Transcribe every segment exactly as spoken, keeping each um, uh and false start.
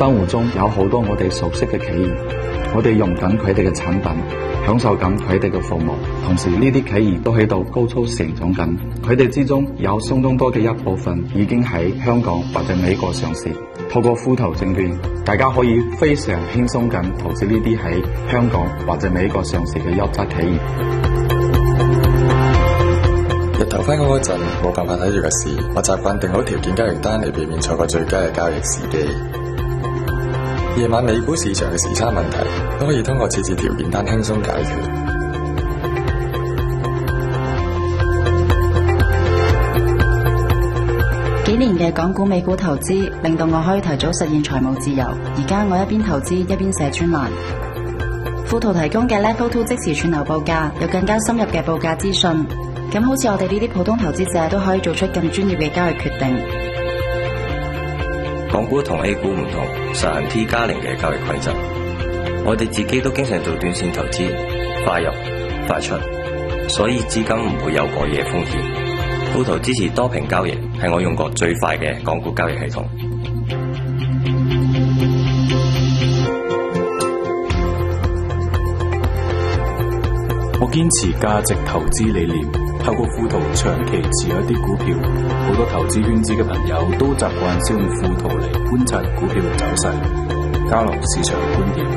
生活中有好多我哋熟悉嘅企業，我哋用緊佢哋嘅產品，享受緊佢哋嘅服務，同時呢啲企業都喺度高速成長緊，佢哋之中有相當多嘅一部分已經喺香港或者美國上市。透過富途證券，大家可以非常輕鬆咁投資呢啲喺香港或者美國上市嘅優質企業。 日頭返工嗰陣冇辦法睇住個市，我習慣定好條件交易單嚟避免錯過最佳嘅交易時機。夜晚美股市場嘅時差問題都可以通過設置條件單輕鬆解決。 幾年嘅港股美股投資令到我可以提早實現財務自由。而家我一邊投資一邊寫專欄。富途提供嘅 Level Two 即時串流報價，有更加深入嘅報價資訊。咁好似我哋呢啲普通投資者都可以做出更專業嘅交易決定。 港股同 A 股唔同，實行 T 加零嘅交易規則。我哋自己都經常做短線投資，快入快出，所以資金唔會有過夜風險。富途支持多屏交易，係我用過最快嘅港股交易系統。 我堅持價值投資理念，透過富途長期持有一啲股票。好多投資圈子嘅朋友都習慣使用富途嚟觀察股票嘅走勢，交流市場觀點。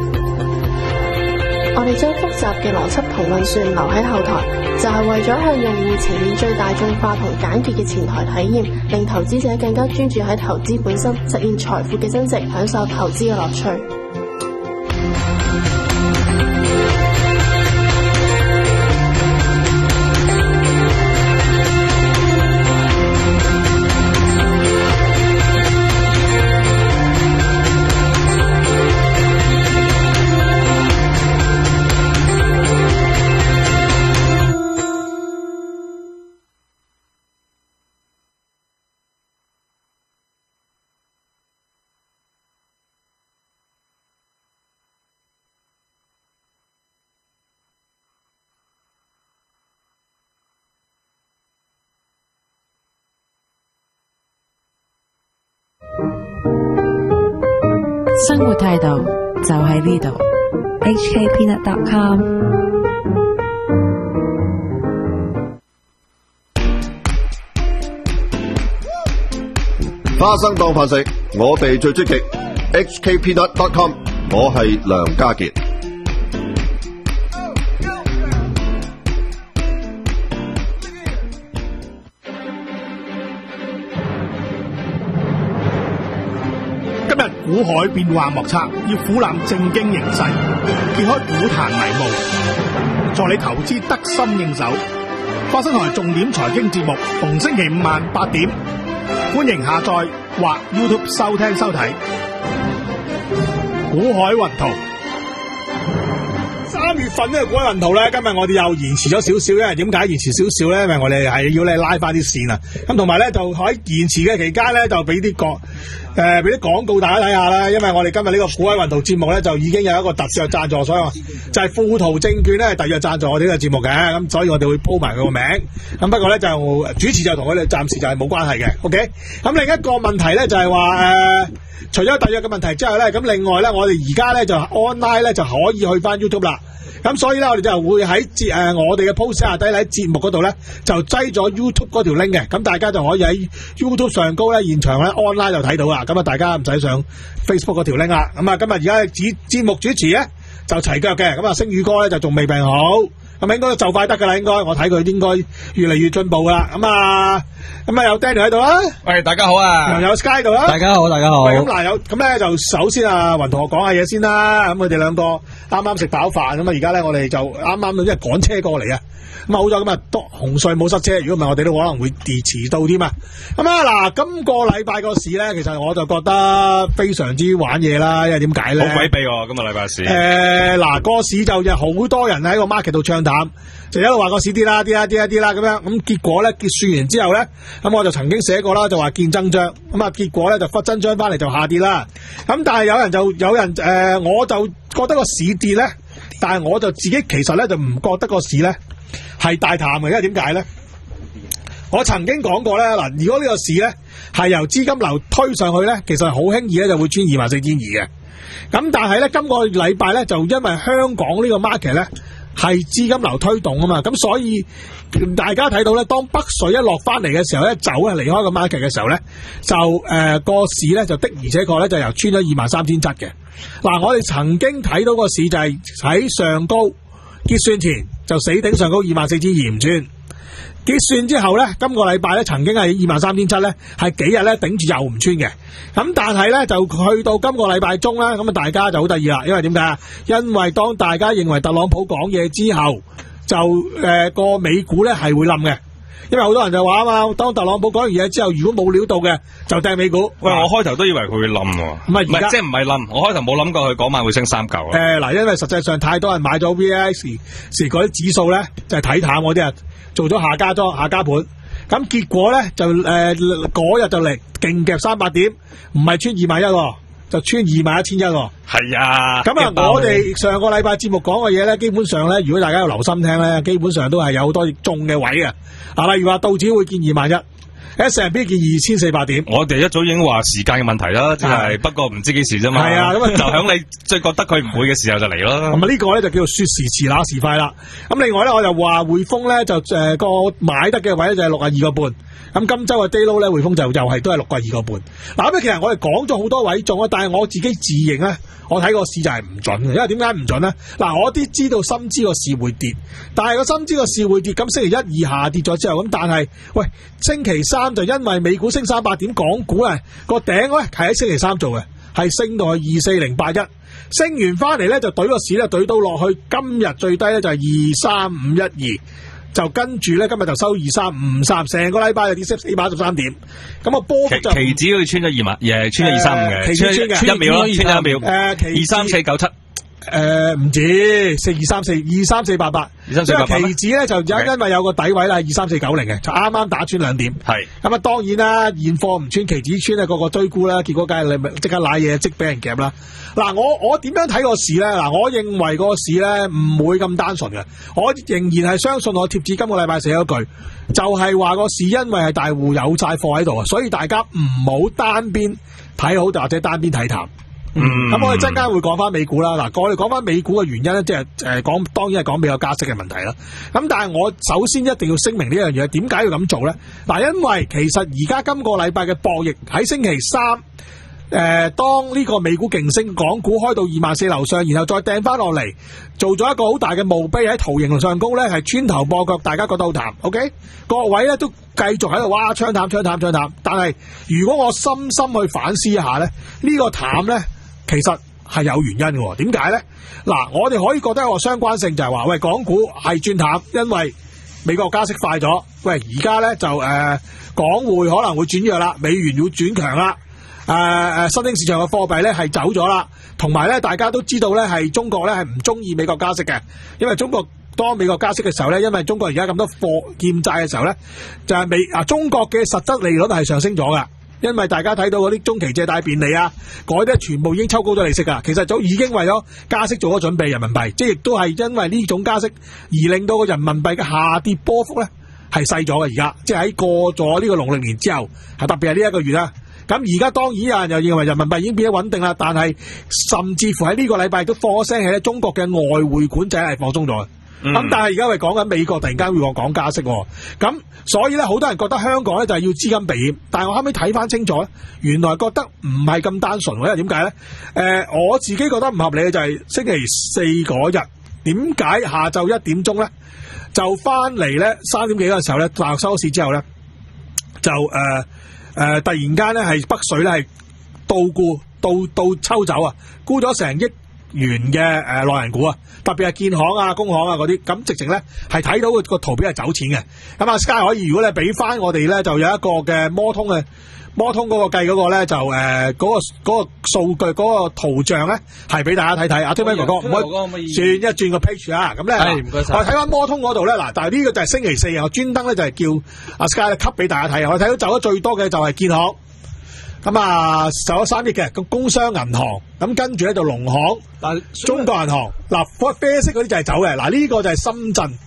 我哋將複雜嘅邏輯同運算留喺後台，就係為咗向用戶呈現最大眾化同簡潔嘅前台體驗，令投資者更加專注喺投資本身，實現財富嘅增值，享受投資嘅樂趣。 生活態度就喺呢度 H K Peanut dot com。 花生當飯食，我哋最積極 H K Peanut dot com。 我係梁家傑。 股海變幻莫測，要俯瞰正經形勢，揭開股壇迷霧，助你投資得心應手。花生台重點財經節目，逢星期五晚八點，歡迎下載或 YouTube 收聽收睇。股海雲圖。三月份呢個股海雲圖咧，今日我哋又延遲咗少少，因為點解延遲少少咧？因為我哋係要咧拉翻啲線啊。咁同埋咧，就喺延遲嘅期間咧，就俾啲個。誒，俾啲廣告大家睇下啦，因為我哋今日呢個股海雲圖節目咧就已經有一個特約贊助，所以就係富途證券咧特約贊助我哋呢個節目嘅，咁所以我哋會鋪埋佢個名。咁不過咧就主持就同佢哋暫時就係冇關係嘅 ，OK。咁另一個問題咧就係話誒，除咗特約嘅問題之外咧，咁另外咧我哋而家咧就 online 咧就可以去翻 YouTube 啦。咁所以咧，我哋就會喺節誒我哋嘅 post 下低喺節目嗰度咧，就擠咗 YouTube 嗰條 link 嘅，咁大家就可以喺 YouTube 上高咧現場咧 online 就睇到啦。咁啊，大家唔使上 Facebook 嗰條 link 啦。咁啊，今日而家節節目主持咧就齊腳嘅，咁啊星宇哥咧就仲未病好，咁應該就快得噶啦，應該我睇佢應該越嚟越進步噶啦。咁啊，咁啊有 Daniel 喺度啦， 喂，大家好啊， 又有 Sky 度啦， 大家好，大家好。 喂，咁嗱有咁咧就首先啊雲同我講下嘢先啦。咁佢哋兩個啱啱食飽飯，咁啊而家咧我哋就啱啱因為趕車過嚟啊。咁好咗，咁啊多紅隧冇塞車，如果唔係我哋都可能會遲到添啊。咁啊嗱，今個禮拜個市咧，其實我就覺得非常之玩嘢啦，因為點解咧？ 好鬼秘喎，今個禮拜市。 誒嗱，個市就有好多人喺個 market 度唱淡，就一路話個市跌啦跌啦跌啦跌啦咁樣。咁結果咧結算完之後咧，咁我就曾經寫過啦，就話見真章。咁啊結果咧就忽真章翻嚟就下跌啦。咁但係有人就有人誒、呃，我就覺得個市跌咧，但係我就自己其實咧就唔覺得個市咧係大淡嘅，因為點解咧？ 我曾經講過咧，嗱，如果呢個市咧係由資金流推上去咧，其實好輕易咧就會穿二萬四千二嘅。咁但係咧，今個禮拜咧就因為香港呢個 market 咧係資金流推動啊嘛，咁所以大家睇到咧，當北水一落翻嚟嘅時候咧，走係離開個 market 嘅時候咧，就誒、呃、個市咧就的而且確咧就由穿咗二萬三千七嘅。嗱，我哋曾經睇到個市就係喺上高結算前就死頂上高二萬四千二唔穿。結算之後咧，今個禮拜咧曾經係二萬三千七咧，係幾日咧頂住又唔穿嘅。咁但係咧就去到今個禮拜中啦，咁啊大家就好得意啦，因為點解啊？因為當大家認為特朗普講嘢之後，就誒個、呃、美股咧係會冧嘅。因為好多人就話啊嘛，當特朗普講完嘢之後，如果冇料到嘅就掟美股。 喂，我開頭都以為佢會冧喎， 唔係而家即係唔係冧，我開頭冇諗過佢嗰晚會升三嚿。 誒嗱，因為實際上太多人買咗 V I X 時嗰啲指數咧，就係睇淡嗰啲啊，做咗下家莊下家盤，咁結果咧就誒嗰日就嚟勁夾三百點，唔係穿二萬一喎。就穿二萬一千一喎。 係啊。 咁啊，我哋上個禮拜節目講嘅嘢咧，基本上咧，如果大家有留心聽咧，基本上都係有好多中嘅位嘅。啊，例如話道指會見二萬一 ，S and P 見二千四百點。 我哋一早已經話時間嘅問題啦，即係不過唔知幾時啫嘛。 係啊，咁啊就響你最覺得佢唔會嘅時候就嚟咯。 咁啊，呢個咧就叫做說時遲那時快啦。咁另外咧，我就話匯豐咧就誒個、呃、買得嘅位咧就係六啊二個半。咁今周嘅 day low 咧，匯豐就又係都係六個二個半。嗱，咁其實我哋講咗好多位中啊，但係我自己自認咧，我睇個市就係唔準嘅。因為點解唔準咧？嗱，我啲知道深知個市會跌，但係個深知個市會跌，咁星期一二下跌咗之後，咁但係喂星期三就因為美股升三百點，港股啊個頂咧係喺星期三做嘅，係升到去二四零八一，升完翻嚟咧就懟個市咧懟到落去，今日最低咧就係二三五一二。就跟住咧，今日就收二三五三，成個禮拜就跌四百一十三點。咁啊，波幅就期指好似穿咗二萬，誒穿咗二三五嘅， 期指穿嘅， 穿一秒咯，穿一秒。 誒， 二三四九七， 誒唔止四二三四二三四八八， 二三四八八。 期指咧就因因為有個底位啦，二三四九零嘅，就啱啱打穿兩點。 係。 咁啊，當然啦，現貨唔穿，期指穿咧，個個追沽啦，結果梗係你咪即刻瀨嘢，即俾人夾啦。嗱，我我點樣睇個市咧？嗱，我認為個市咧唔會咁單純嘅。我仍然係相信我貼紙今個禮拜寫咗句，就係話個市因為係大戶有債貨喺度啊，所以大家唔好單邊睇好或者單邊睇淡。嗯，咁我哋陣間會講翻美股啦。嗱，我哋講翻美股嘅原因咧，即係誒講，當然係講美國加息嘅問題啦。咁但係我首先一定要聲明呢樣嘢，點解要咁做咧？嗱，因為其實而家今個禮拜嘅博弈喺星期三。誒、呃，當呢個美股勁升，港股開到二萬四樓上，然後再掟翻落嚟，做咗一個好大嘅墓碑喺圖形上高咧，係穿頭破腳，大家覺得好淡。OK，各位咧都繼續喺度哇，槍淡槍淡槍淡。但係如果我深深去反思一下咧，呢、這個淡咧其實係有原因嘅。點解咧？嗱，我哋可以覺得一個相關性就係話，喂，港股係轉淡，因為美國加息快咗。喂，而家咧就誒、呃，港匯可能會轉弱啦，美元要轉強啦。誒、呃、誒，新興市場嘅貨幣咧係走咗啦，同埋咧大家都知道咧係中國咧係唔中意美國加息嘅，因為中國當美國加息嘅時候咧，因為中國而家咁多貨欠債嘅時候咧，就係、是、美啊中國嘅實質利率係上升咗噶，因為大家睇到嗰啲中期借貸便利啊，嗰啲全部已經抽高咗利息噶，其實早已經為咗加息做咗準備，人民幣即係亦都係因為呢種加息而令到個人民幣嘅下跌波幅咧係細咗嘅，而家即係喺過咗呢個農曆年之後，係特別係呢一個月啦。咁而家當然有人又認為人民幣已經變得穩定啦，但係甚至乎喺呢個禮拜都放咗聲氣咧，中國嘅外匯管制係放鬆咗。咁、嗯、但係而家係講緊美國突然間會講加息，咁所以咧好多人覺得香港咧就係要資金避險，但係我後尾睇翻清楚咧，原來覺得唔係咁單純。因為點解咧？誒、呃，我自己覺得唔合理嘅就係星期四嗰日，點解下晝一點鐘咧就翻嚟咧三點幾嘅時候咧，大學收市之後咧就誒。呃誒、呃，突然間咧係北水咧係倒沽，倒倒抽走啊，沽咗成億元嘅誒內銀股啊，特別係建行啊、工行啊嗰啲，咁直情咧係睇到個個圖表係走錢嘅。咁啊 Sky 可以，如果你俾翻我哋咧，就有一個嘅摩通嘅摩通嗰個計嗰個咧，就誒嗰、呃嗰個嗰、嗰個數據嗰、嗰個圖像咧，係俾大家睇睇。阿 Timmy 哥哥，唔可以轉一轉個 page 啊？咁咧，我睇翻摩通嗰度咧，嗱，但係呢個就係星期四啊，我專登咧就係叫阿 Sky 咧吸俾大家睇。我睇到走得最多嘅就係建行，咁啊走咗三億嘅，咁工商銀行，咁跟住咧就農行、中國銀行，嗱啡色嗰啲就係走嘅，嗱呢個就係深圳。誒、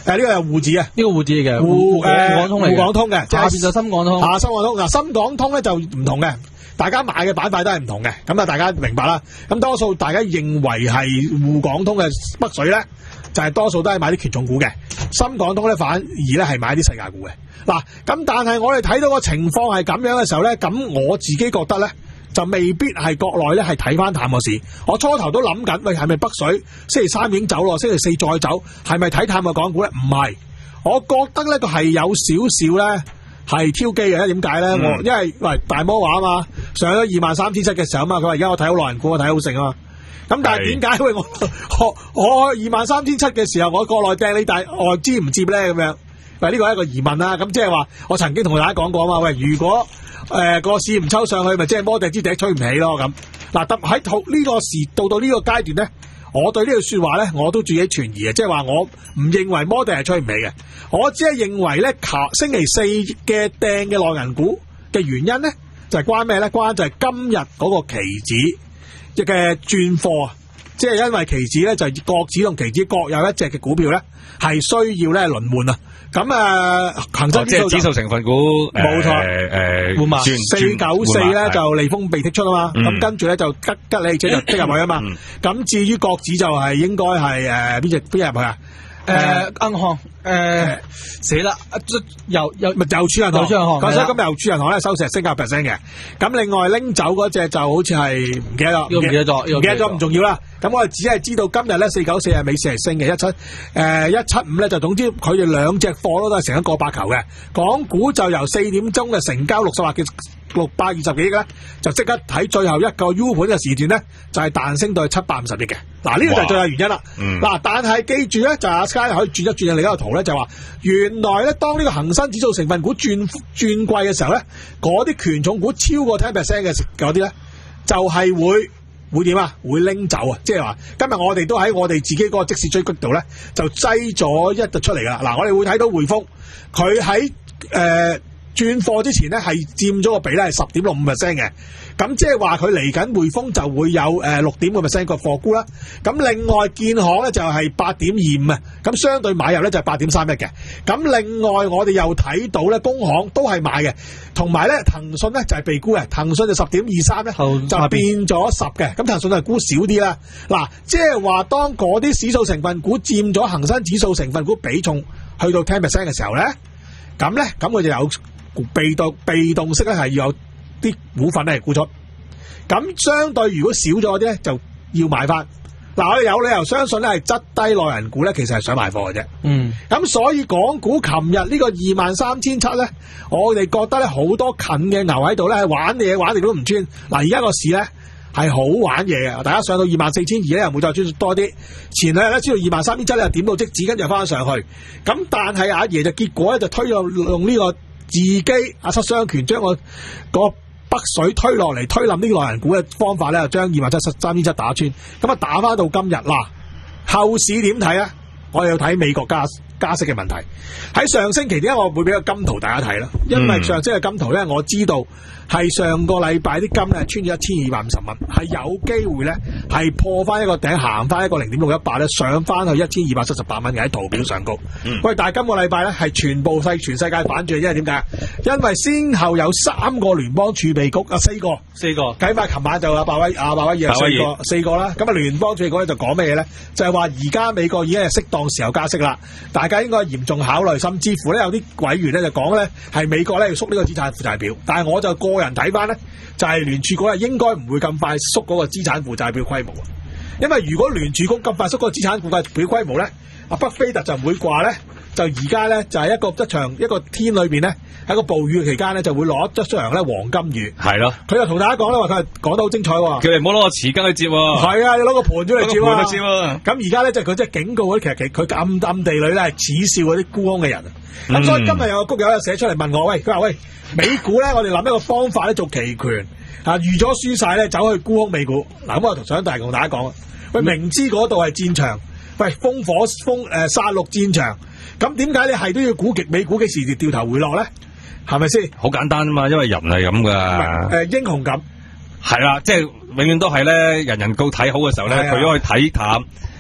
誒呢個係滬指啊， 呢個滬指嚟嘅， 滬誒滬港通嚟嘅， 滬港通嘅， 下邊就深港通， 啊深港通嗱深港通咧就唔同嘅。大家買嘅板塊都係唔同嘅，咁啊大家明白啦。咁多數大家認為係滬港通嘅北水咧，就係、是、多數都係買啲權重股嘅，深港通咧反而咧係買啲世界股嘅。嗱，咁但係我哋睇到個情況係咁樣嘅時候咧，咁我自己覺得咧就未必係國內咧係睇翻淡個市。我初頭都諗緊，喂係咪北水星期三已經走咯，星期四再走，係咪睇淡個港股咧？唔係，我覺得咧個係有少少咧。係挑機嘅，點解咧？我、嗯、因為喂大摩話啊嘛，上咗二萬三千七嘅時候啊嘛，佢話而家我睇好內銀股，我睇好盛啊嘛。咁但係點解？喂我我我二萬三千七嘅時候，我國內掟你大外資唔接咧咁樣？喂呢個係一個疑問啦。咁即係話我曾經同大家講過啊嘛。喂，如果誒個、呃、市唔抽上去，咪即係摩地之笛吹唔起咯咁。嗱，特喺呢個時到到呢個階段咧。我對呢句說話咧，我都自己存疑嘅，即係話我唔認為摩地係吹唔起嘅，我只係認為咧，星期四嘅掟嘅內銀股嘅原因咧，就係、是、關咩咧？關就係今日嗰個期指嘅轉貨啊，即係因為期指咧就係國指同期指各有一隻嘅股票咧，係需要咧輪換啊。咁啊，恒生指數即係指數成分股， 冇錯， 誒換四九四咧就利豐被剔出啊嘛，咁跟住咧就吉吉利即係即入去啊嘛，咁至於國指就係應該係誒邊隻邊入去啊？ 誒銀行誒死啦，又又咪郵儲銀行，郵儲銀行，咁所以今日郵儲銀行咧收市係升九 percent 嘅，咁另外拎走嗰隻就好似係唔記得咗， 唔記得咗， 唔記得咗唔重要啦。咁我哋只係知道今日咧四九四係美市係升嘅，一七誒一七五咧就總之佢哋兩隻貨都係成一個百球嘅，港股就由四點鐘嘅成交六十萬嘅六百二十幾億咧，就即刻喺最後一個 U 盤嘅時段咧，就係、是、彈升到去七百五十億嘅。嗱呢個就係最後原因啦。嗱、嗯，但係記住咧，就阿 Sky 可以轉一轉另一個圖咧，就話原來咧當呢個恒生指數成分股轉轉貴嘅時候咧，嗰啲權重股超過 ten percent 嘅嗰啲咧，就係、是、會。會點啊？會拎走啊！即係話今日我哋都喺我哋自己嗰個即時追擊度咧，就擠咗一度出嚟噶啦。嗱，我哋會睇到匯豐，佢喺誒轉貨之前咧係佔咗個比例係十點六五 percent 嘅。咁即係話佢嚟緊匯豐就會有誒六點五 percent 個貨沽啦。咁另外建行咧就係八點二五啊。咁相對買入咧就係八點三一嘅。咁另外我哋又睇到咧工行都係買嘅，同埋咧騰訊咧就係被沽嘅。騰訊就十點二三咧就變咗十嘅。咁騰訊就係沽少啲啦。嗱，即係話當嗰啲指數成分股佔咗恒生指數成分股比重去到 ten percent 嘅時候咧，咁咧咁佢就有被動被動式咧係要有啲股份咧係沽出，咁相對如果少咗啲咧就要買翻。嗱，我哋有理由相信咧係質低內銀股咧，其實係想賣貨嘅啫。嗯，咁所以港股琴日呢個二萬三千七咧，我哋覺得咧好多近嘅牛喺度咧係玩嘢，玩極都唔穿。嗱，而家個市咧係好玩嘢嘅，大家上到二萬四千二咧又冇再穿多啲。前兩日咧知道二萬三千七咧點到即止，跟住又翻上去。咁但係阿爺就結果咧就推用用呢個自己阿七雙拳將個個北水推落嚟，推冧呢個內銀股嘅方法咧，就將二萬七三千七打穿，咁啊打翻到今日啦。後市點睇啊？我哋要睇美國加加息嘅問題。喺上星期點解我會俾個金圖大家睇咧？因為上星期嘅金圖咧，我知道係上個禮拜啲金咧穿咗一千二百五十蚊，係有機會咧係破翻一個頂，行翻一個零點六一八咧，上翻去一千二百七十八蚊嘅喺圖表上高。嗯、喂，但係今個禮拜咧係全部世全世界反轉，因為點解？因為先後有三個聯邦儲備局啊，四個四個，計埋琴晚就阿鮑威阿鮑威爾四個四個啦。咁啊聯邦儲備局咧就講咩嘢咧？就係話而家美國已經係適當時候加息啦，大家應該嚴重考慮，甚至乎咧有啲委員咧就講咧係美國咧要縮呢個資產負債表，但係我就個人睇翻咧，就係聯儲局係應該唔會咁快縮嗰個資產負債表規模，因為如果聯儲局咁快縮嗰個資產負債表規模咧，阿巴菲特就唔會話咧，就而家咧就係一個一場一個天裏邊咧喺個暴雨嘅期間咧就會攞一場咧黃金雨，係咯，佢就同大家講咧話佢係講得好精彩喎，叫你唔好攞個匙羹去接喎，係啊，你攞個盤出嚟接啊，接啊，咁而家咧就佢即係警告嗰啲，其實佢佢暗暗地裏咧係恥笑嗰啲沽空嘅人，咁、嗯、所以今日有個谷友咧寫出嚟問我，喂，佢話喂美股咧，我哋諗一個方法咧做期權啊，預咗輸晒咧走去沽空美股，嗱咁我想大同大家講，喂，明知嗰度係戰場，喂，烽火烽誒殺戮戰場。咁點解你係都要估極美股幾時掉頭回落咧？係咪先？好簡單啊嘛，因為人係咁噶。誒，英雄感係啦，即係永遠都係咧，人人都睇好嘅時候咧，佢都去睇淡。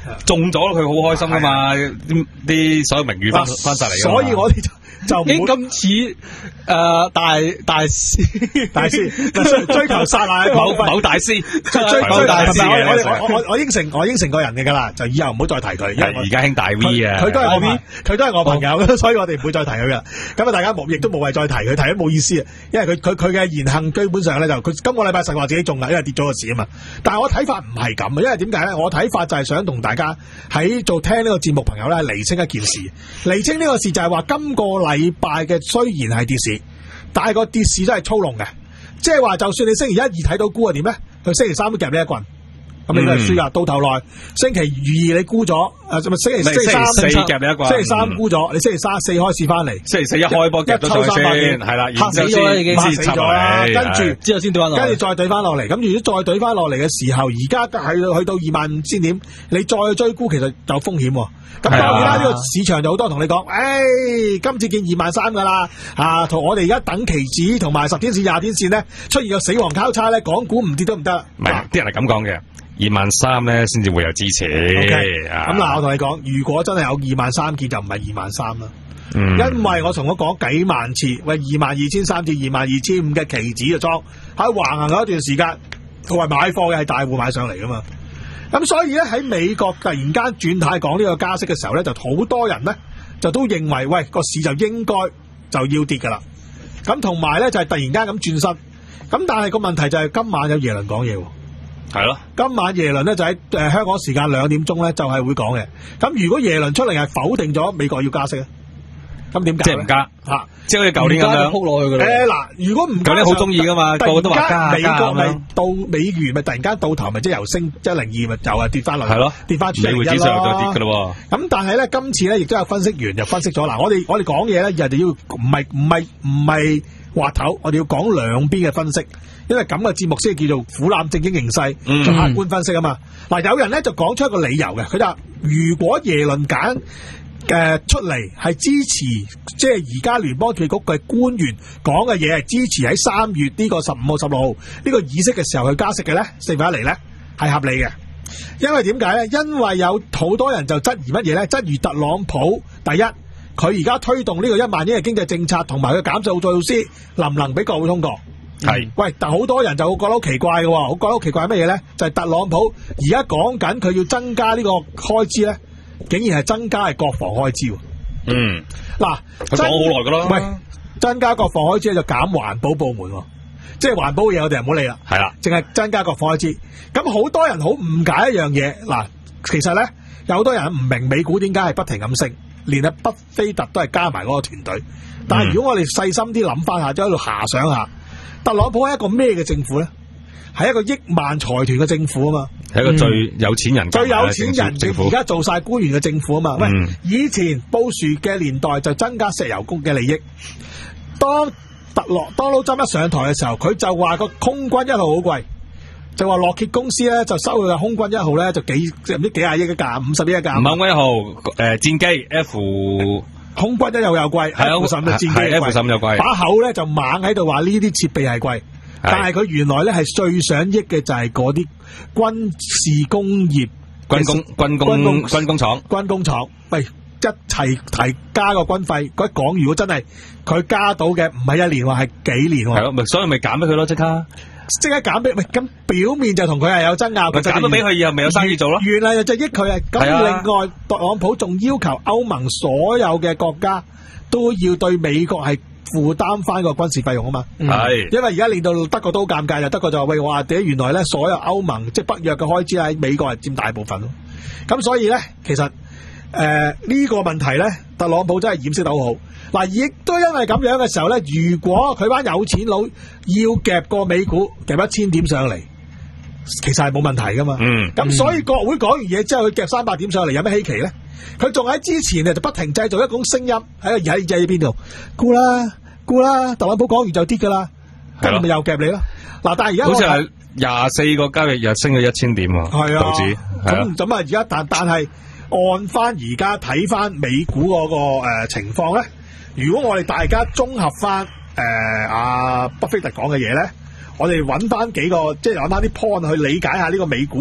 中咗佢好開心噶嘛，啲啲所有名譽翻翻晒嚟。 所以我哋就就已經咁似誒大大師大師追求殺賴某某大師， 追求大師嘅。我我我應承我應承個人嘅㗎啦，就以後唔好再提佢。 而家興大 V 啊， 佢都係我佢都係我朋友，所以我哋唔會再提佢㗎。咁啊，大家冇亦都冇謂再提佢，提都冇意思啊。因為佢佢佢嘅言行基本上咧就佢今個禮拜實話自己中啦，因為跌咗個市啊嘛。但係我睇法唔係咁啊，因為點解咧？我睇法就係想同大家喺做聽呢個節目朋友咧釐清一件事，釐清呢個事就係話今個禮拜嘅雖然係跌市，但係個跌市都係操弄嘅，即係話就算你星期一二睇到沽係點咧，佢星期三都夾你一棍。咁你都係輸噶，到頭來星期二你沽咗，誒星期星期三四夾你一棍， 星期三沽咗，你星期三四開始翻嚟， 星期四一開波夾咗上先，係啦， 嚇死咗啦已經，嚇死咗啦，跟住之後先對翻落， 跟住再對翻落嚟，咁如果再對翻落嚟嘅時候，而家係去到二萬五千點，你再追沽其實有風險喎。咁當然啦，呢個市場就好多同你講，誒今次見二萬三噶啦，啊同我哋而家等期指同埋十天線、廿天線咧出現個死亡交叉咧，港股唔跌都唔得。 唔係啲人係咁講嘅。二萬三咧，先至會有支持。 咁嗱，我同你講，如果真係有二萬三見，就唔係二萬三啦。嗯，因為我同我講幾萬次，喂，二萬二千三至二萬二千五嘅期指嘅莊喺橫行咗一段時間，同埋買貨嘅係大戶買上嚟噶嘛。咁所以咧喺美國突然間轉態講呢個加息嘅時候咧，就好多人咧就都認為，喂個市就應該就要跌噶啦。咁同埋咧就係、是、突然間咁轉身。咁但係個問題就係今晚有耶倫講嘢。 係咯，今晚耶倫咧就喺誒、呃、香港時間兩點鐘咧就係、是、會講嘅。咁如果耶倫出嚟係否定咗美國要加息咧，咁點解？ 即係唔加吓、啊，即係好似舊年咁樣撲落去噶啦。誒嗱、 呃，如果唔舊年好中意噶嘛，個個都話加美國咪到美元咪突然間到頭咪即係由升一零二咪又係跌翻落去，係咯，跌翻出嚟一咯。美匯指數又再跌噶咯。咁但係咧今次咧亦都有分析員就分析咗嗱，我哋我哋講嘢咧人哋要唔係唔係唔係滑頭，我哋要講兩邊嘅分析。因為咁嘅節目先叫做俯瞰政經形勢，做客觀分析啊嘛。嗱、嗯，有人咧就講出一個理由嘅，佢就話如果耶倫揀誒出嚟係支持，即係而家聯邦儲備局嘅官員講嘅嘢係支持喺三月呢個十五號、十六號呢個議息嘅時候去加息嘅咧，四分一厘咧係合理嘅。因為點解咧？因為有好多人就質疑乜嘢咧？質疑特朗普第一，佢而家推動呢個一萬億嘅經濟政策同埋佢減稅措施，能唔能俾國會通過？係，喂，但好多人就覺得好奇怪嘅，好覺得好奇怪係乜嘢咧？就係、是、特朗普而家講緊佢要增加呢個開支咧，竟然係增加係國防開支。 嗯， 嗱， 佢講好耐噶啦， 喂，增加國防開支就減環保部門，即係環保嘢我哋唔好理啦。係啦，淨係增加國防開支。咁好多人好誤解一樣嘢，嗱，其實咧有好多人唔明美股點解係不停咁升，連阿巴菲特都係加埋嗰個團隊。但係如果我哋細心啲諗翻下，就喺度遐想下。特朗普係一個咩嘅政府咧？係一個億萬財團嘅政府啊嘛， 係一個最有錢人、 最有錢人政府，而家做晒官員嘅政府啊嘛。喂、嗯，以前布殊嘅年代就增加石油公嘅利益。當特洛當勞針一上台嘅時候，佢就話個空軍一號好貴，就話洛歇公司咧就收佢嘅空軍一號咧就幾唔知幾廿億一架，五十億一架。 唔係空軍一號，誒、呃、戰機 F。 空軍一又又貴，係 F 十嘅戰機貴， F 十又貴。 把口咧就猛喺度話呢啲設備係貴，但係佢原來咧係最想益嘅就係嗰啲軍事工業、 軍工、軍工、軍工廠、 軍工廠。喂，一齊提加個軍費，佢講如果真係佢加到嘅唔係一年喎，係幾年喎？ 係咯，咪所以咪減俾佢咯，即刻。 即刻減俾，喂，咁表面就同佢係有爭拗， 佢減咗俾佢以後咪有生意做咯。 原來就益佢啊！咁另外，特朗普仲要求歐盟所有嘅國家都要對美國係負擔翻個軍事費用啊嘛。係、嗯，因為而家令到德國都好尷尬，就德國就話喂，我話點原來咧所有歐盟即係北約嘅開支喺美國係佔大部分咯。咁所以咧，其實誒呢、呃這個問題咧，特朗普真係掩飾得好好。嗱，亦都因為咁樣嘅時候咧，如果佢班有錢佬要夾過美股夾一千點上嚟，其實係冇問題噶嘛。嗯，咁所以國會講完嘢之後，佢夾三百點上嚟，有咩稀奇咧？佢仲喺之前咧就不停製造一種聲音喺度喺喺邊度沽啦沽啦，特朗普講完就跌噶啦，咁咪又夾你咯。嗱，但係而家好似係廿四個交易日升咗一千點喎，係啊，道指咁咁啊，而家但但係按翻而家睇翻美股嗰、那個誒、呃、情況咧。如果我哋大家綜合翻誒阿巴菲特講嘅嘢咧，我哋揾翻幾個即係揾翻啲 point 去理解下呢個美股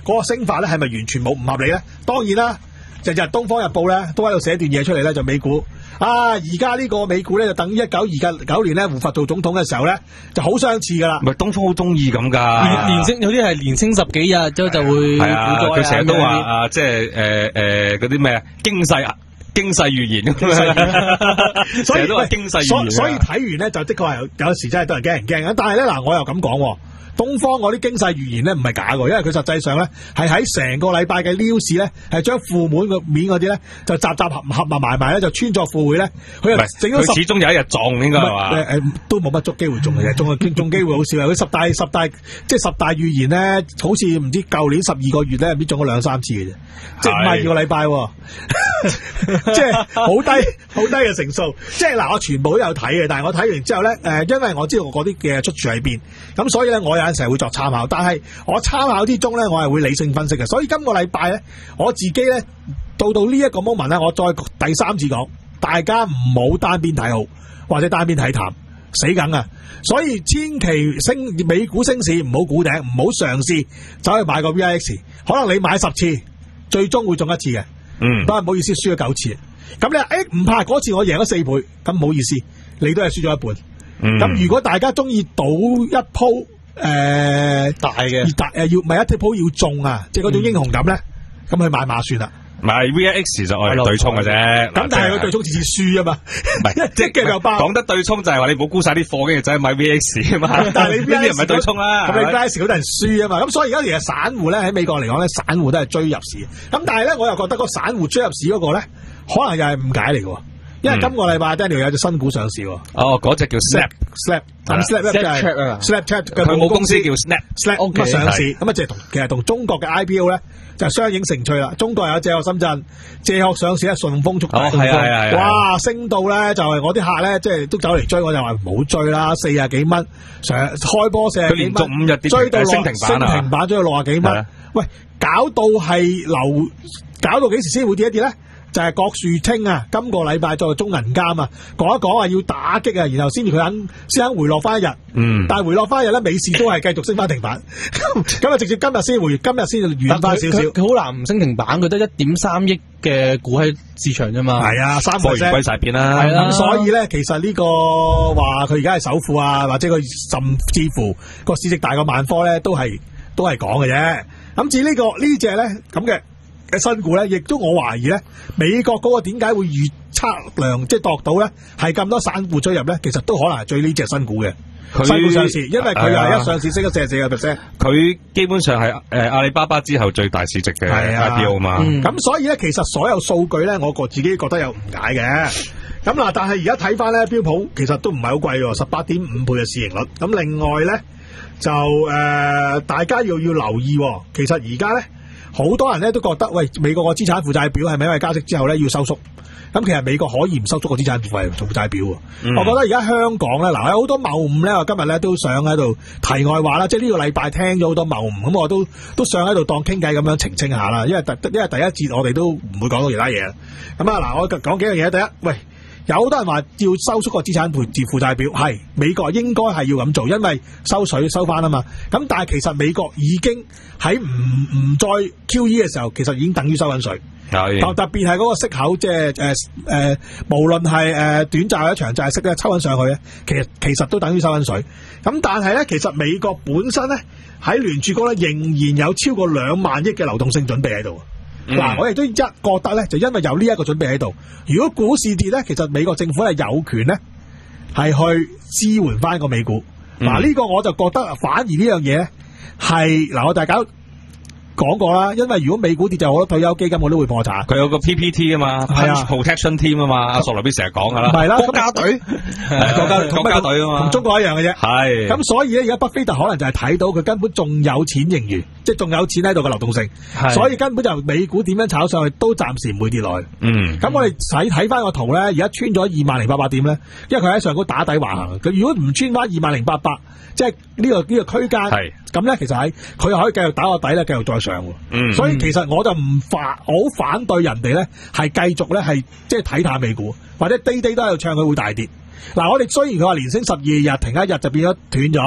嗰個升法咧係咪完全冇唔合理咧？當然啦，日日《東方日報》咧都喺度寫段嘢出嚟咧，就美股啊，而家呢個美股咧就等於一九二九年咧胡佛做總統嘅時候咧就好相似噶啦。 唔係東方好中意咁噶， 連連升有啲係連升十幾日之後就會係啊， 股災佢成日都話啊，即係誒誒嗰啲咩啊經濟啊。經濟預言咁樣， 所以都係經濟預言。 所以睇完咧，就的確係有有時真係都係驚人驚嘅。但係咧嗱，我又咁講，東方嗰啲經濟預言咧唔係假嘅，因為佢實際上咧係喺成個禮拜嘅 news 咧係將負面個面嗰啲咧就集集合合埋埋埋咧就穿作附會咧，佢又整咗十， 佢始終有一日撞應該係嘛？ 誒誒，都冇乜足機會中嘅，中嘅中機會好少啊！佢十大十大即係十大預言咧，好似唔知舊年十二個月咧唔知中咗兩三次嘅啫，即係唔係二個禮拜。即係好低好低嘅成數，即係嗱，我全部都有睇嘅，但係我睇完之後咧，誒、呃，因為我知道我嗰啲嘅出處喺邊，咁所以咧，我有陣時會作參考，但係我參考之中咧，我係會理性分析嘅，所以今個禮拜咧，我自己咧到到呢一個 moment 咧，我再第三次講，大家唔好單邊睇好或者單邊睇淡，死梗啊！所以千祈升美股升市唔好估頂，唔好嘗試走去買個 V I X， 可能你買十次，最終會中一次嘅。嗯，不過唔好意思，輸咗九次。咁你話誒唔怕嗰次我贏咗四倍，咁唔好意思，你都係輸咗一半。咁、嗯、如果大家中意賭一鋪誒、呃、大嘅，大誒要唔係一鋪要中啊，即係嗰種英雄感咧，咁、嗯、去買馬算啦。買 V I X 就係對沖嘅啫，咁但係佢對沖次次輸啊嘛，唔係即係驚又包。講得對沖就係話你唔好沽晒啲貨，跟住走去買 V I X 啊嘛。但係你呢啲唔係對沖啦，咁你 V I X 好多人輸啊嘛。咁所以而家其實散戶咧喺美國嚟講咧，散戶都係追入市。咁但係咧，我又覺得個散戶追入市嗰個咧，可能又係誤解嚟嘅。因為今個禮拜 Daniel 有隻新股上市喎。哦，嗰隻叫 Snap Snap，咁 Snap 咧就係 Snapchat 嘅母公司叫 Snap Snap 咁上市，咁啊即係同其實同中國嘅 I P O 咧就相映成趣啦。中國有借殼深圳，借殼上市咧順豐速遞，哦係啊係啊，哇升到咧就係我啲客咧即係都走嚟追，我就話唔好追啦，四廿幾蚊上開波四廿幾蚊，佢連續五日追到升停板升停板追到六廿幾蚊，喂搞到係流，搞到幾時先會跌一跌咧？就係郭樹清啊，今個禮拜作為中銀監啊，講一講話要打擊啊，然後先至佢肯先肯回落翻一日。嗯，但係回落翻一日咧，美市都係繼續升翻停板。咁啊，直接今日先回，今日先軟翻少少。佢好難唔升停板，佢得一點三億嘅股喺市場啫嘛。係啊，三個 percent 歸晒邊啦。係啦，咁所以咧，其實呢個話佢而家係首富啊，或者佢甚至乎個市值大過萬科咧，都係都係講嘅啫。咁至於呢個呢隻咧咁嘅。嘅新股咧，亦都我懷疑咧，美國嗰個點解會預測量即係度到咧，係咁多散戶追入咧，其實都可能係追呢隻新股嘅新股上市，因為佢又係一上市升咗四十四個 percent，佢基本上係誒、呃、阿里巴巴之後最大市值嘅 I P O 嘛。咁、嗯、所以咧，其實所有數據咧，我個自己覺得有誤解嘅。咁嗱，但係而家睇翻咧，標普其實都唔係好貴喎，十八點五倍嘅市盈率。咁另外咧，就誒、呃、大家要要留意，其實而家咧。好多人咧都覺得，喂，美國個資產負債表係咪因為加息之後咧要收縮？咁其實美國可以唔收縮個資產負債表喎。嗯、我覺得而家香港咧，嗱有好多謬誤咧，我今日咧都想喺度題外話啦，即係呢個禮拜聽咗好多謬誤，咁我都都想喺度當傾偈咁樣澄清下啦。因為第因為第一節我哋都唔會講到其他嘢。咁啊嗱，我講幾樣嘢。第一，喂。有好多人話要收縮個資產負負債表，係美國應該係要咁做，因為收水收翻啊嘛。咁但係其實美國已經喺唔唔再 Q E 嘅時候，其實已經等於收緊水。係特特別係嗰個息口，即係誒誒，無論係誒短債或者長債息咧，抽緊上去咧，其實其實都等於收緊水。咁但係咧，其實美國本身咧喺聯儲局咧仍然有超過兩萬億嘅流動性準備喺度。嗱、嗯，我亦都一覺得咧，就因為有呢一個準備喺度。如果股市跌咧，其實美國政府係有權咧，係去支援翻個美股。嗱、嗯，呢、這個我就覺得反而呢樣嘢咧係嗱，我大家講過啦，因為如果美股跌就好多退休基金我都會破產。佢有個 P P T 啊嘛 ，Punch Protection Team 啊嘛，阿索羅比成日講噶啦。唔係啦，國家隊，國家國家隊啊嘛，同中國一樣嘅啫。係。咁所以咧，而家巴菲特可能就係睇到佢根本仲有錢盈餘，即係仲有錢喺度嘅流動性，所以根本就美股點樣炒上去都暫時唔會跌落去。嗯。咁我哋睇睇翻個圖咧，而家穿咗二萬零八百點咧，因為佢喺上高打底橫行。佢如果唔穿翻二萬零八百，即係呢個呢個區間，咁咧其實喺佢又可以繼續打個底咧，繼續再上。嗯。所以其實我就唔反，好反對人哋咧係繼續咧係即係睇淡美股，或者低低都喺度唱佢會大跌。嗱，我哋雖然佢話連升十二日停一日就變咗斷咗。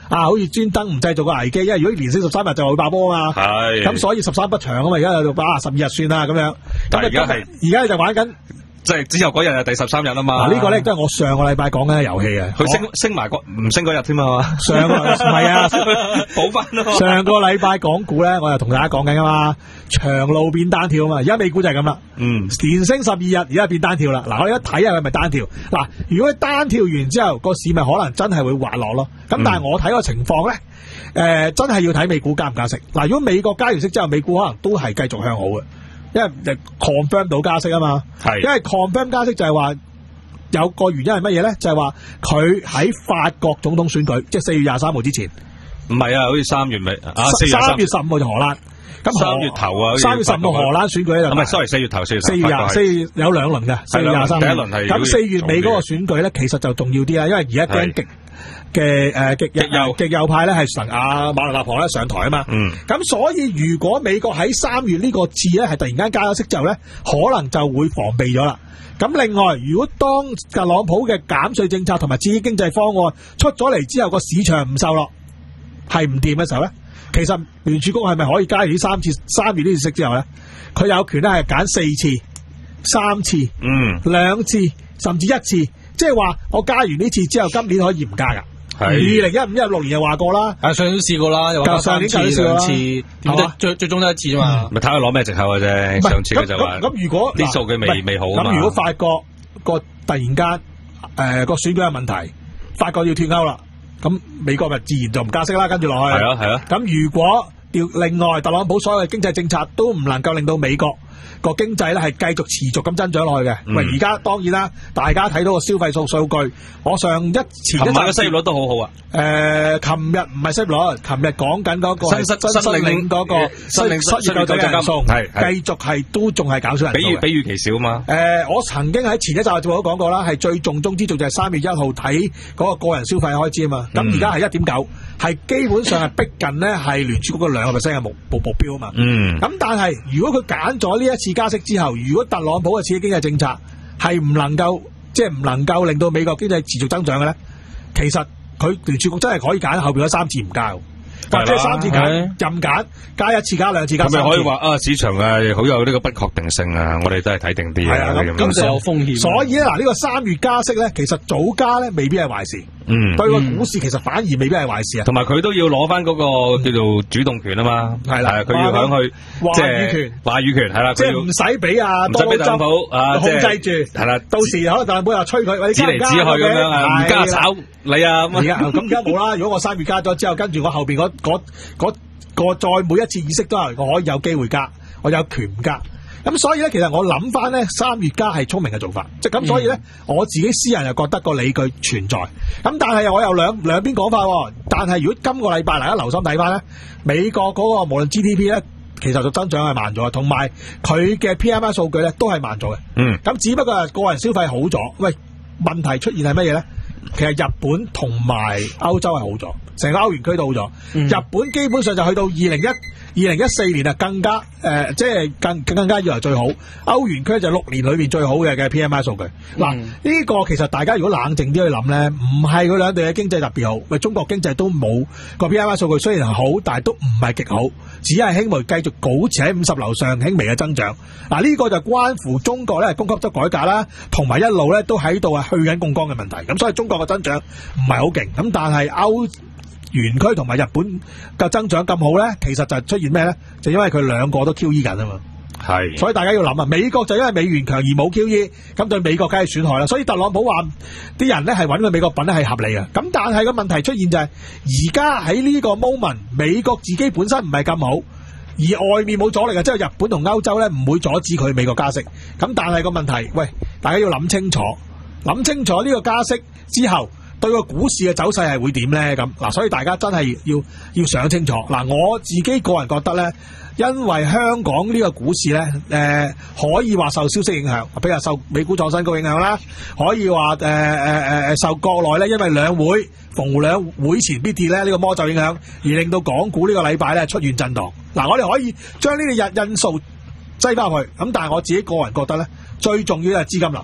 啊，好似專登唔製造個危機，因為如果連升十三日就會爆波啊嘛。 係。 咁所以十三不長啊嘛，而家就啊十二日算啦咁樣。 但係而家係而家就玩緊。 即係之後嗰日係第十三日啊嘛。 嗱呢個咧都係我上個禮拜講緊嘅遊戲啊。 佢升升埋個唔升嗰日添啊。 上個唔係啊， 補翻咯。 上個禮拜港股咧，我又同大家講緊噶嘛，長路變單跳啊嘛。而家美股就係咁啦。嗯。連升十二日，而家變單跳啦。嗱，我哋一睇下係咪單跳。嗱，如果單跳完之後個市咪可能真係會滑落咯。咁但係我睇個情況咧，誒、呃、真係要睇美股加唔加息。嗱，如果美國加完息之後，美股可能都係繼續向好嘅。因為 confirm 到加息啊嘛，係因為 confirm 加息就係話有個原因係乜嘢咧？就係話佢喺法國總統選舉，即係四月廿三號之前， 唔係啊，好似三月尾啊， 三月十五號就荷蘭，咁三月頭啊， 三月十五號荷蘭選舉咧就唔係 ，sorry 四月頭，四月四月廿四月有兩輪嘅，四月廿三號， 第一輪係咁四月尾嗰個選舉咧，其實就重要啲啦，因為而家驚極嘅誒極極右極右派咧係神阿馬雲阿婆咧上台啊嘛，嗯，咁所以如果美國喺三月呢個字咧係突然間加咗息之後咧，可能就會防備咗啦。咁另外，如果當特朗普嘅減稅政策同埋刺激經濟方案出咗嚟之後，個市場唔受落，係唔掂嘅時候咧，其實聯儲局係咪可以加完呢三次三月呢次息之後咧，佢有權咧係揀四次、三次、嗯、兩次甚至一次，即係話我加完呢次之後，今年可以唔加噶。二零一五、一六年又話過啦， 啊上年都試過啦，又話上年試兩次，點解最最終都一次啫嘛？ 咪睇佢攞咩藉口嘅啫。上次佢就話咁，如果啲數據未未好啊嘛。 咁如果法國個突然間誒個選舉有問題，法國要脫歐啦，咁美國咪自然就唔加息啦，跟住落去。 係啊係啊。 咁如果調另外特朗普所有嘅經濟政策都唔能夠令到美國個經濟咧係繼續持續咁增長落去嘅，喂、嗯！而家當然啦，大家睇到個消費數數據，我上一前琴晚嘅失業率都好好啊。 誒、呃，琴日唔係失業率，琴日講緊嗰個新新新領嗰個新領失業救濟人數，係繼續係都仲係減少人數， 比預比預期少嘛。誒、 呃，我曾經喺前一集節目都講過啦，係最重中之重就係三月一號睇嗰個個人消費開支啊嘛。咁而家係一點九，係基本上係逼近呢係聯儲局個兩個 percent 嘅目目目標啊嘛。嗯。咁但係如果佢揀咗呢一次加息之後，如果特朗普嘅刺激經濟政策係唔能夠即係唔能夠令到美國經濟持續增長嘅咧，其實佢聯儲局真係可以揀後邊嗰三次唔加，或者三次揀任揀，加一次加兩次加三次。 係咪可以話啊？市場啊好有呢個不確定性啊！我哋都係睇定啲啊。 咁就有風險。所以咧嗱，呢個三月加息咧，其實早加咧未必係壞事。嗯，對個股市其實反而未必係壞事啊。 同埋佢都要攞翻嗰個叫做主動權啊嘛。係啦，佢要響去即係話語權，話語權係啦， 即係唔使俾啊， 唔使俾特朗普啊控制住。係啦，到時可能特朗普又催佢，指嚟指去咁樣啊，唔加炒你啊。而家咁而家冇啦。如果我三月加咗之後，跟住我後邊嗰嗰嗰個再每一次議息都係我可以有機會加，我有權唔加。咁所以咧，其實我諗翻咧，三月加係聰明嘅做法，即係咁。所以咧，嗯、我自己私人又覺得個理據存在。咁但係我有兩兩邊講法。但係如果今個禮拜大家留心睇翻咧，美國嗰個無論 G D P 咧，其實個增長係慢咗，同埋佢嘅 P M I 數據咧都係慢咗嘅。嗯。咁只不過係個人消費好咗。喂，問題出現係乜嘢咧？其實日本同埋歐洲係好咗，成個歐元區都好咗。嗯、日本基本上就去到二零一二零一四年啊，更加誒、呃，即係更更加以為最好。歐元區就六年裏邊最好嘅嘅 P M I 數據。嗱、嗯，呢、這個其實大家如果冷靜啲去諗咧，唔係佢兩地嘅經濟特別好，喂，中國經濟都冇個 P M I 數據，雖然係好，但係都唔係極好，只係輕微繼續保持喺五十樓上輕微嘅增長。嗱，呢個就關乎中國咧供給側改革啦，同埋一路咧都喺度係去緊槓桿嘅問題。咁所以中國嘅增長唔係好勁，咁但係歐元區同埋日本嘅增長咁好咧，其實就出現咩咧？就因為佢兩個都 Q E 緊啊嘛。係，所以大家要諗啊，美國就因為美元強而冇 Q E， 咁對美國梗係損害啦。所以特朗普話啲人咧係揾佢美國品咧係合理嘅。咁但係個問題出現就係、是，而家喺呢個 moment， 美國自己本身唔係咁好，而外面冇阻力嘅，即係日本同歐洲咧唔會阻止佢美國加息。咁但係個問題，喂，大家要諗清楚，諗清楚呢個加息之後對個股市嘅走勢係會點咧？咁嗱，所以大家真係要要想清楚。嗱，我自己個人覺得咧，因為香港呢個股市咧，誒、呃、可以話受消息影響，比如受美股創新高影響啦，可以話誒誒誒受國內咧，因為兩會逢兩會前必跌咧，呢、這個魔咒影響，而令到港股呢個禮拜咧出現震盪。嗱，我哋可以將呢啲日因素擠翻去，咁但係我自己個人覺得咧，最重要係資金流。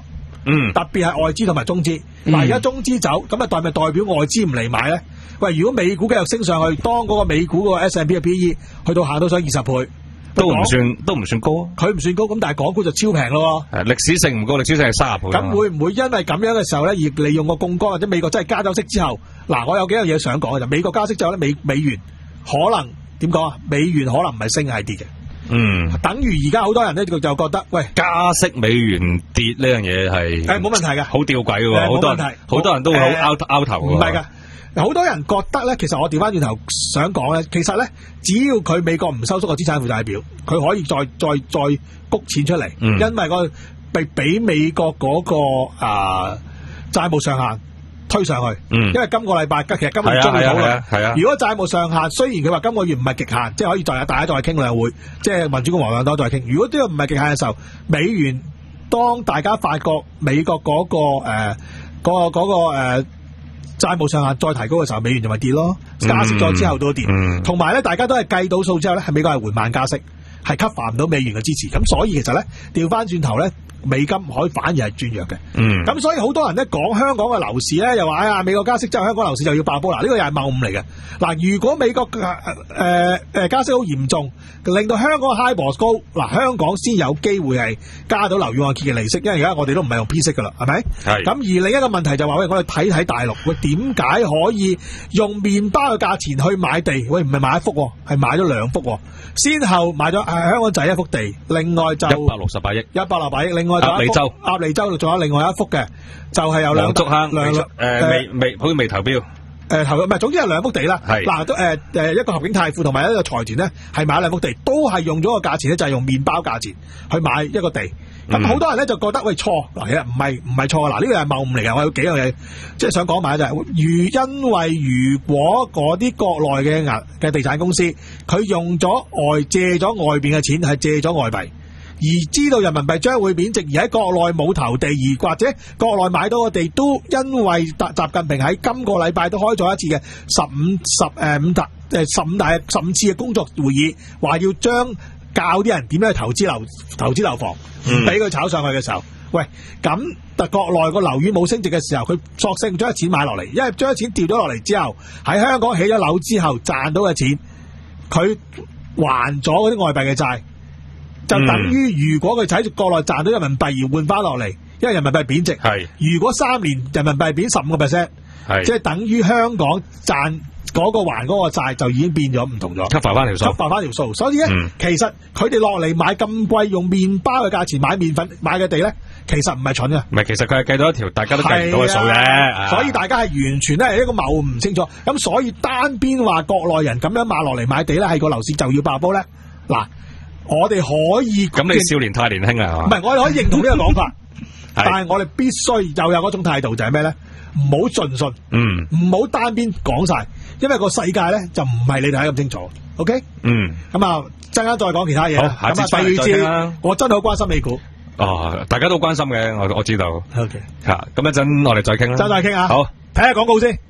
嗯， 特別係外資同埋中資。嗱、而家中資走，咁啊代咪代表外資唔嚟買咧？喂，如果美股繼續升上去，當嗰個美股嗰個 S and P 嘅 P E 去到行到上二十倍， 都唔算都唔算高啊。 佢唔算高，咁但係港股就超平咯。 係歷史性唔高，歷史性係三十倍。 咁會唔會因為咁樣嘅時候咧，而利用個槓桿或者美國真係加咗息之後，嗱，我有幾樣嘢想講嘅就美國加息之後咧，美美元可能點講啊？美元可能唔係升係跌嘅。 嗯， 等於而家好多人咧就就覺得，喂， 加息美元跌呢樣嘢係誒冇問題嘅， 好吊詭嘅喎，好多人好多人都會好拗拗頭嘅。 唔係㗎。好多人覺得咧，其實我調翻轉頭想講咧，其實咧，只要佢美國唔收縮個資產負債表，佢可以再再再谷錢出嚟， 嗯、 因為個被俾美國嗰、那個啊債務上限推上去。嗯、因為今個禮拜其實今個月中會討論。 係啊係啊。 如果債務上限雖然佢話今個月唔係極限，即係可以再大家再傾兩會，即係民主共和兩黨再傾。如果呢個唔係極限嘅時候，美元當大家發覺美國嗰、那個誒嗰、呃那個嗰、那個、呃債務上限再提高嘅時候，美元就咪跌咯。加息咗之後都跌，同埋咧，大家都係計到數之後咧，係美國係緩慢加息，係 cover 唔到美元嘅支持。咁所以其實咧，調翻轉頭咧，美金可以反而係轉弱嘅。嗯，咁所以好多人咧講香港嘅樓市咧，又話哎呀美國加息之後香港樓市就要爆煲。嗱，呢個又係謬誤嚟嘅。嗱，如果美國誒誒誒加息好嚴重，令到香港嘅 HIBOR高，嗱，香港先有機會係加到樓宇按揭嘅利息，因為而家我哋都唔係用 P 息噶啦，係咪？係。咁而另一個問題就話喂，我哋睇睇大陸，喂點解可以用麵包嘅價錢去買地？喂，唔係買一幅，係買咗兩幅，先後買咗誒香港仔一幅地，另外就一百六十八億， 一百六十八億，另外就鴨脷洲， 鴨脷洲仲有另外一幅嘅，就係、是、有兩竹坑兩誒未未好似未投標。 誒投唔係，總之係兩幅地啦。係嗱，都誒誒一個合景泰富同埋一個財團咧，係買兩幅地，都係用咗個價錢咧，就係用麵包價錢去買一個地。咁好、嗯、多人咧就覺得喂錯，嗱其實唔係唔係錯啊！嗱呢個係謬誤嚟嘅。我有幾樣嘢即係想講埋就係、是，如因為如果嗰啲國內嘅銀嘅地產公司，佢用咗外借咗外邊嘅錢，係借咗外幣。而知道人民幣將會貶值，而喺國內冇投地，而或者國內買到嘅地都因為習近平喺今個禮拜都開咗一次嘅十五十誒五大誒十五大十五次嘅工作會議，話要將教啲人點樣去投資樓投資樓房，唔俾佢炒上去嘅時候，喂咁但國內個樓宇冇升值嘅時候，佢索性將啲錢買落嚟，因為將啲錢掉咗落嚟之後，喺香港起咗樓之後賺到嘅錢，佢還咗嗰啲外幣嘅債。就等於如果佢喺國內賺到人民幣而換翻落嚟，因為人民幣貶值。係如果三年人民幣貶十五個 percent，係即係等於香港賺嗰個還嗰個債就已經變咗唔同咗。cover 翻條數 cover 翻條數。所以咧，嗯、其實佢哋落嚟買咁貴用麵包嘅價錢買麵粉買嘅地咧，其實唔係蠢嘅。唔係，其實佢係計到一條大家都計唔到嘅數嘅。啊、所以大家係完全咧係一個謬誤唔清楚。咁所以單邊話國內人咁樣買落嚟買地咧，係個樓市就要爆煲咧。嗱。我哋可以咁，你少年太年輕啦，係嘛？唔係，我哋可以認同呢個講法，但係我哋必須又有嗰種態度，就係咩咧？唔好盡信，嗯，唔好單邊講晒，因為個世界咧就唔係你哋睇咁清楚。OK，嗯，咁啊，陣間再講其他嘢。好，下次第二節，我真係好關心美股。哦，大家都關心嘅，我我知道。OK，吓，咁一陣我哋再傾啦。再再傾啊！好，睇下廣告先。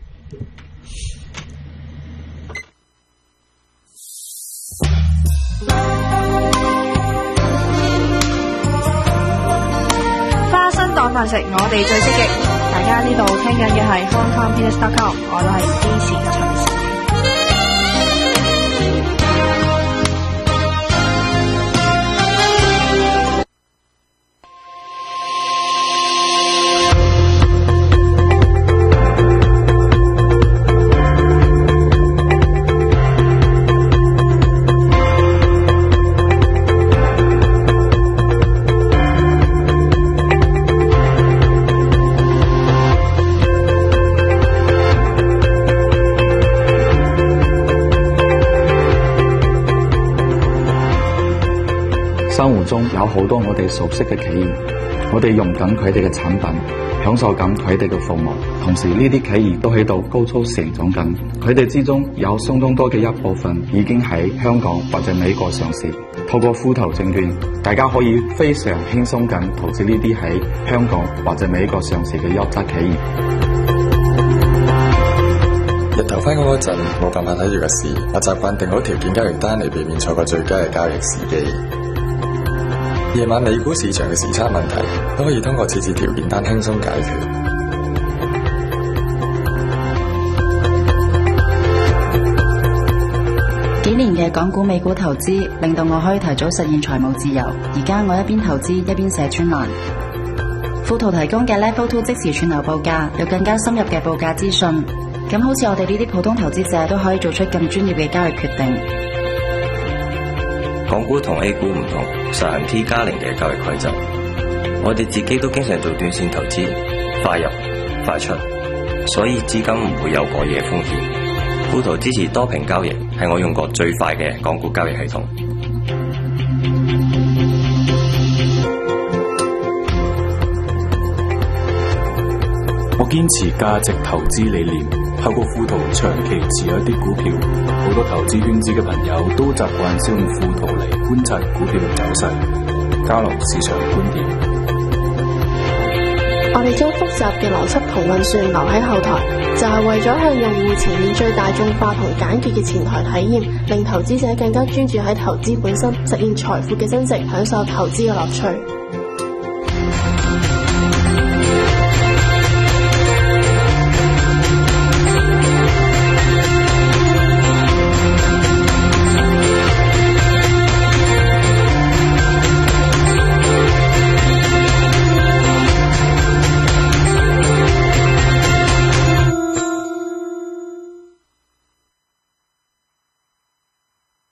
當飯食，我哋最積極。大家呢度聽緊嘅係 hong kong p s dot com， 我都係支持嘅隨時。 生活中有好多我哋熟悉嘅企業，我哋用緊佢哋嘅產品，享受緊佢哋嘅服務，同時呢啲企業都喺度高速成長緊，佢哋之中有相當多嘅一部分已經喺香港或者美國上市。透過富途證券，大家可以非常輕鬆咁投資呢啲喺香港或者美國上市嘅優質企業。 日頭返工嗰陣冇辦法睇住個市，我習慣定好條件交易單嚟避免錯過最佳嘅交易時機。 夜晚美股市場嘅時差問題都可以通過設置條件單輕鬆解決。 幾年嘅港股美股投資令到我可以提早實現財務自由。而家我一邊投資一邊寫專欄。富途提供嘅 Level Two 即時串流報價，有更加深入嘅報價資訊。咁好似我哋呢啲普通投資者都可以做出更專業嘅交易決定。 港股同 A 股唔同，實行 T 加零嘅交易規則。我哋自己都經常做短線投資，快入快出，所以資金唔會有過夜風險。富途支持多屏交易，係我用過最快嘅港股交易系統。 我堅持價值投資理念，透過富途長期持有一啲股票。好多投資圈子嘅朋友都習慣使用富途嚟觀察股票嘅走勢，交流市場觀點。 我哋將複雜嘅邏輯同運算留喺後台，就係為咗向用戶呈現最大眾化同簡潔嘅前台體驗，令投資者更加專注喺投資本身，實現財富嘅增值，享受投資嘅樂趣。